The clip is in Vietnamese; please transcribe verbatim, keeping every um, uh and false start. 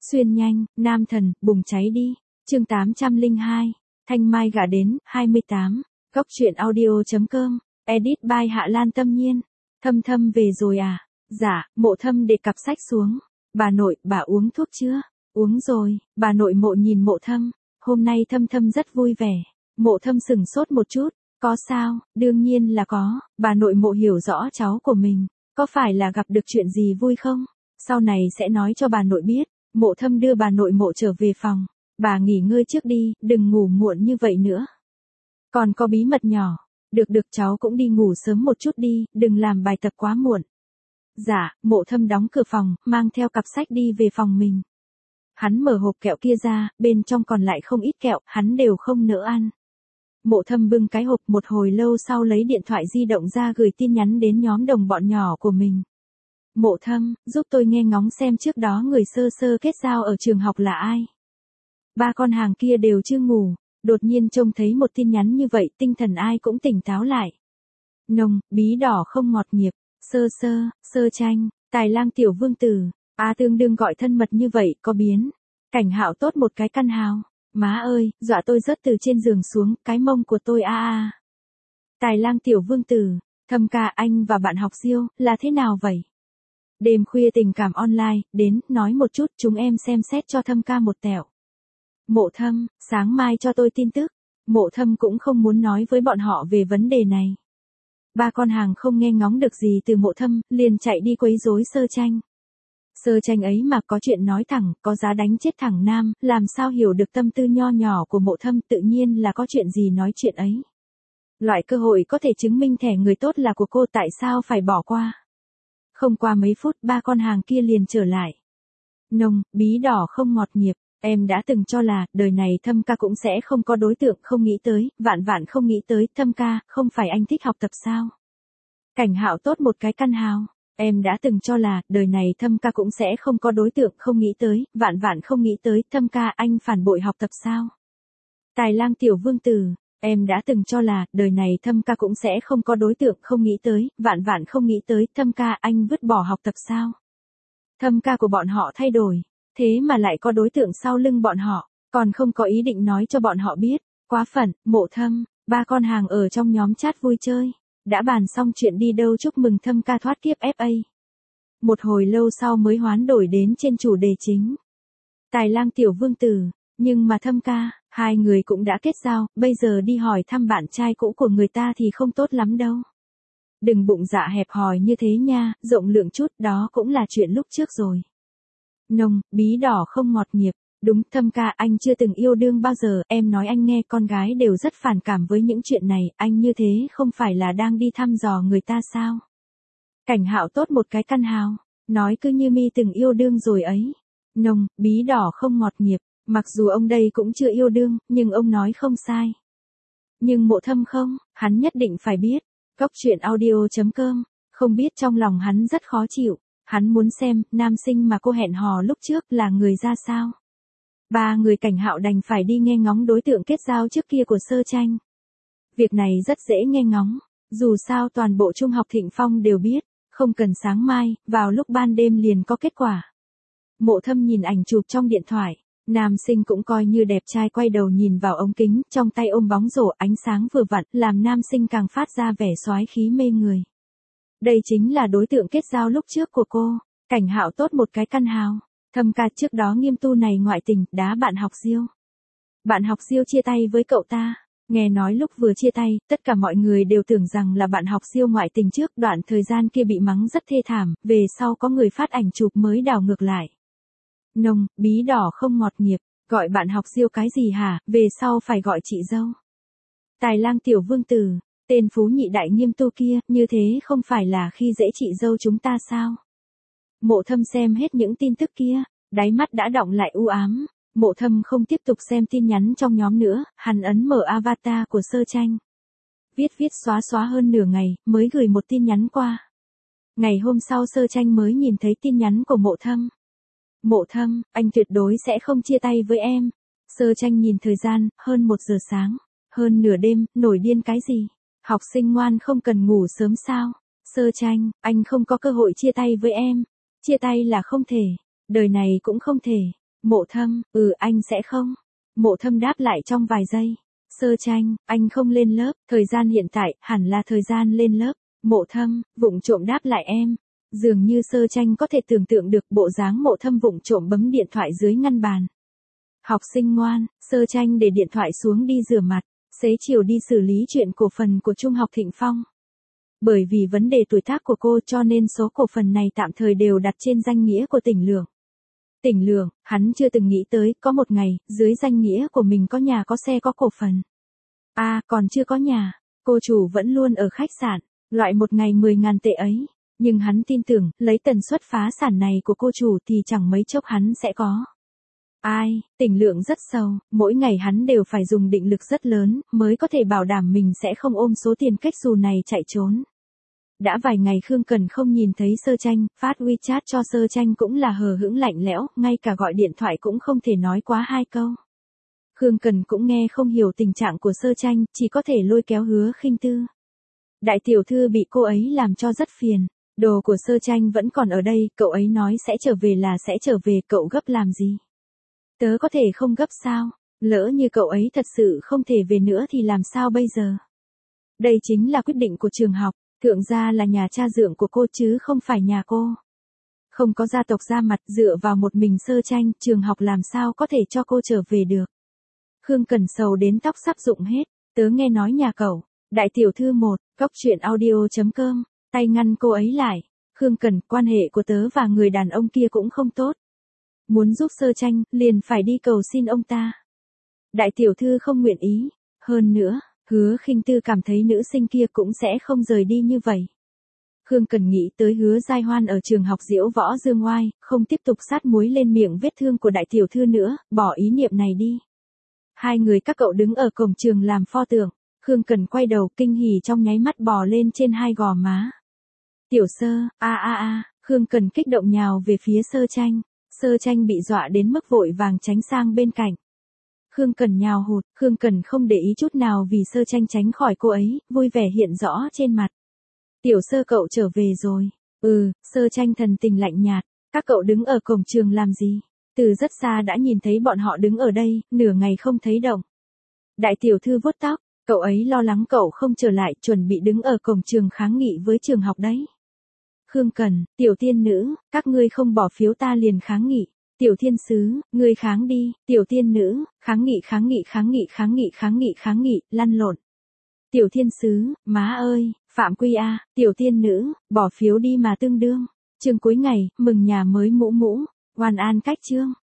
Xuyên nhanh, nam thần, bùng cháy đi. Chương tám trăm lẻ hai. Thanh Mai gả đến, hai mươi tám. Góc truyện audio.com. Edit by Hạ Lan Tâm Nhiên. Thâm Thâm về rồi à? Dạ, Mộ Thâm để cặp sách xuống. Bà nội, bà uống thuốc chưa? Uống rồi. Bà nội Mộ nhìn Mộ Thâm. Hôm nay Thâm Thâm rất vui vẻ. Mộ Thâm sừng sốt một chút. Có sao? Đương nhiên là có. Bà nội Mộ hiểu rõ cháu của mình. Có phải là gặp được chuyện gì vui không? Sau này sẽ nói cho bà nội biết. Mộ Thâm đưa bà nội Mộ trở về phòng. Bà nghỉ ngơi trước đi, đừng ngủ muộn như vậy nữa. Còn có bí mật nhỏ. Được được cháu cũng đi ngủ sớm một chút đi, đừng làm bài tập quá muộn. Dạ, Mộ Thâm đóng cửa phòng, mang theo cặp sách đi về phòng mình. Hắn mở hộp kẹo kia ra, bên trong còn lại không ít kẹo, hắn đều không nỡ ăn. Mộ Thâm bưng cái hộp một hồi lâu sau lấy điện thoại di động ra gửi tin nhắn đến nhóm đồng bọn nhỏ của mình. Mộ Thâm, giúp tôi nghe ngóng xem trước đó người sơ sơ kết giao ở trường học là ai. Ba con hàng kia đều chưa ngủ, đột nhiên trông thấy một tin nhắn như vậy tinh thần ai cũng tỉnh táo lại. Nồng, bí đỏ không ngọt nghiệp, sơ sơ, sơ tranh, tài lang tiểu vương tử, a tương đương gọi thân mật như vậy có biến. Cảnh Hạo tốt một cái căn hào, má ơi, dọa tôi rớt từ trên giường xuống, cái mông của tôi a a. Tài lang tiểu vương tử, Thâm ca anh và bạn học Diêu, là thế nào vậy? Đêm khuya tình cảm online, đến, nói một chút, chúng em xem xét cho Thâm ca một tẹo. Mộ Thâm, sáng mai cho tôi tin tức. Mộ Thâm cũng không muốn nói với bọn họ về vấn đề này. Ba con hàng không nghe ngóng được gì từ Mộ Thâm, liền chạy đi quấy rối sơ tranh. Sơ tranh ấy mà có chuyện nói thẳng, có giá đánh chết thẳng nam, làm sao hiểu được tâm tư nho nhỏ của Mộ Thâm, tự nhiên là có chuyện gì nói chuyện ấy. Loại cơ hội có thể chứng minh thẻ người tốt là của cô, tại sao phải bỏ qua. Không qua mấy phút ba con hàng kia liền trở lại. Nồng, bí đỏ không ngọt nghiệp. Em đã từng cho là, đời này Thâm ca cũng sẽ không có đối tượng, không nghĩ tới, vạn vạn không nghĩ tới, Thâm ca, không phải anh thích học tập sao? Cảnh Hạo tốt một cái căn hào. Em đã từng cho là, đời này Thâm ca cũng sẽ không có đối tượng, không nghĩ tới, vạn vạn không nghĩ tới, Thâm ca, anh phản bội học tập sao? Tài lang tiểu vương tử. Em đã từng cho là, đời này Thâm ca cũng sẽ không có đối tượng, không nghĩ tới, vạn vạn không nghĩ tới, Thâm ca, anh vứt bỏ học tập sao? Thâm ca của bọn họ thay đổi. Thế mà lại có đối tượng sau lưng bọn họ, còn không có ý định nói cho bọn họ biết. Quá phận, Mộ Thâm, ba con hàng ở trong nhóm chat vui chơi. Đã bàn xong chuyện đi đâu chúc mừng Thâm ca thoát kiếp ép a. Một hồi lâu sau mới hoán đổi đến trên chủ đề chính. Tài lang tiểu vương tử, nhưng mà Thâm ca, hai người cũng đã kết giao, bây giờ đi hỏi thăm bạn trai cũ của người ta thì không tốt lắm đâu. Đừng bụng dạ hẹp hòi như thế nha, rộng lượng chút, đó cũng là chuyện lúc trước rồi. Nồng, bí đỏ không ngọt nghiệp. Đúng, Thâm ca, anh chưa từng yêu đương bao giờ, em nói anh nghe, con gái đều rất phản cảm với những chuyện này, anh như thế không phải là đang đi thăm dò người ta sao? Cảnh Hạo tốt một cái căn hào, nói cứ như mi từng yêu đương rồi ấy. Nồng, bí đỏ không ngọt nghiệp, mặc dù ông đây cũng chưa yêu đương, nhưng ông nói không sai. Nhưng Mộ Thâm không, hắn nhất định phải biết. Góc truyện audio.com, không biết trong lòng hắn rất khó chịu. Hắn muốn xem, nam sinh mà cô hẹn hò lúc trước là người ra sao. Ba người Cảnh Hạo đành phải đi nghe ngóng đối tượng kết giao trước kia của sơ tranh. Việc này rất dễ nghe ngóng, dù sao toàn bộ trung học Thịnh Phong đều biết, không cần sáng mai, vào lúc ban đêm liền có kết quả. Mộ Thâm nhìn ảnh chụp trong điện thoại, nam sinh cũng coi như đẹp trai, quay đầu nhìn vào ống kính, trong tay ôm bóng rổ, ánh sáng vừa vặn, làm nam sinh càng phát ra vẻ soái khí mê người. Đây chính là đối tượng kết giao lúc trước của cô. Cảnh Hạo tốt một cái căn hào. Thâm ca trước đó nghiêm tu này ngoại tình, đá bạn học Diêu. Bạn học Diêu chia tay với cậu ta. Nghe nói lúc vừa chia tay, tất cả mọi người đều tưởng rằng là bạn học Diêu ngoại tình trước, đoạn thời gian kia bị mắng rất thê thảm, về sau có người phát ảnh chụp mới đảo ngược lại. Nồng, bí đỏ không ngọt nghiệp, gọi bạn học Diêu cái gì hả, về sau phải gọi chị dâu. Tài lang tiểu vương tử. Tên phú nhị đại nghiêm tu kia, như thế không phải là khi dễ chị dâu chúng ta sao? Mộ Thâm xem hết những tin tức kia, đáy mắt đã đọng lại u ám. Mộ Thâm không tiếp tục xem tin nhắn trong nhóm nữa, hắn ấn mở avatar của sơ tranh. Viết viết xóa xóa hơn nửa ngày, mới gửi một tin nhắn qua. Ngày hôm sau sơ tranh mới nhìn thấy tin nhắn của Mộ Thâm. Mộ Thâm, anh tuyệt đối sẽ không chia tay với em. Sơ tranh nhìn thời gian, hơn một giờ sáng, hơn nửa đêm, nổi điên cái gì? Học sinh ngoan không cần ngủ sớm sao? Sơ tranh, anh không có cơ hội chia tay với em. Chia tay là không thể. Đời này cũng không thể. Mộ Thâm, ừ anh sẽ không. Mộ Thâm đáp lại trong vài giây. Sơ Tranh, anh không lên lớp, thời gian hiện tại, hẳn là thời gian lên lớp. Mộ Thâm, vụng trộm đáp lại em. Dường như Sơ Tranh có thể tưởng tượng được bộ dáng Mộ Thâm vụng trộm bấm điện thoại dưới ngăn bàn. Học sinh ngoan, Sơ Tranh để điện thoại xuống đi rửa mặt, xế chiều đi xử lý chuyện cổ phần của Trung học Thịnh Phong. Bởi vì vấn đề tuổi tác của cô cho nên số cổ phần này tạm thời đều đặt trên danh nghĩa của Tỉnh Lượng. Tỉnh Lượng, hắn chưa từng nghĩ tới, có một ngày, dưới danh nghĩa của mình có nhà có xe có cổ phần. À, còn chưa có nhà, cô chủ vẫn luôn ở khách sạn, loại một ngày mười ngàn tệ ấy. Nhưng hắn tin tưởng, lấy tần suất phá sản này của cô chủ thì chẳng mấy chốc hắn sẽ có. Ai, Tỉnh Lượng rất sâu, mỗi ngày hắn đều phải dùng định lực rất lớn, mới có thể bảo đảm mình sẽ không ôm số tiền kết xù này chạy trốn. Đã vài ngày Khương Cần không nhìn thấy Sơ Tranh, phát WeChat cho Sơ Tranh cũng là hờ hững lạnh lẽo, ngay cả gọi điện thoại cũng không thể nói quá hai câu. Khương Cần cũng nghe không hiểu tình trạng của Sơ Tranh, chỉ có thể lôi kéo Hứa Khinh Tư. Đại tiểu thư bị cô ấy làm cho rất phiền, đồ của Sơ Tranh vẫn còn ở đây, cậu ấy nói sẽ trở về là sẽ trở về, cậu gấp làm gì? Tớ có thể không gấp sao, lỡ như cậu ấy thật sự không thể về nữa thì làm sao bây giờ? Đây chính là quyết định của trường học, Thượng gia là nhà cha dượng của cô chứ không phải nhà cô. Không có gia tộc ra mặt, dựa vào một mình Sơ Tranh, trường học làm sao có thể cho cô trở về được. Khương Cần sầu đến tóc sắp rụng hết, tớ nghe nói nhà cậu, đại tiểu thư một, góc truyện audio chấm com, tay ngăn cô ấy lại. Khương Cần, quan hệ của tớ và người đàn ông kia cũng không tốt. Muốn giúp Sơ Tranh, liền phải đi cầu xin ông ta. Đại tiểu thư không nguyện ý, hơn nữa, Hứa Khinh Tư cảm thấy nữ sinh kia cũng sẽ không rời đi như vậy. Khương Cần nghĩ tới Hứa Giai Hoan ở trường học Diễu Võ Dương Oai, không tiếp tục sát muối lên miệng vết thương của đại tiểu thư nữa, bỏ ý niệm này đi. Hai người các cậu đứng ở cổng trường làm pho tượng, Khương Cần quay đầu kinh hỉ trong nháy mắt bò lên trên hai gò má. Tiểu Sơ, a a a, Khương Cần kích động nhào về phía Sơ Tranh, Sơ Tranh bị dọa đến mức vội vàng tránh sang bên cạnh. Khương Cần nhào hụt, Khương Cần không để ý chút nào vì Sơ Tranh tránh khỏi cô ấy, vui vẻ hiện rõ trên mặt. Tiểu Sơ cậu trở về rồi. Ừ, Sơ Tranh thần tình lạnh nhạt, các cậu đứng ở cổng trường làm gì? Từ rất xa đã nhìn thấy bọn họ đứng ở đây, nửa ngày không thấy động. Đại tiểu thư vuốt tóc, cậu ấy lo lắng cậu không trở lại, chuẩn bị đứng ở cổng trường kháng nghị với trường học đấy. Khương Cần, tiểu tiên nữ, các ngươi không bỏ phiếu ta liền kháng nghị. Tiểu thiên sứ, ngươi kháng đi, tiểu tiên nữ, kháng nghị kháng nghị kháng nghị kháng nghị kháng nghị kháng nghị, lăn lộn. Tiểu thiên sứ, má ơi, phạm quy a, tiểu tiên nữ, bỏ phiếu đi mà tương đương. Chương cuối ngày, mừng nhà mới mũ mũ, oan an cách chương.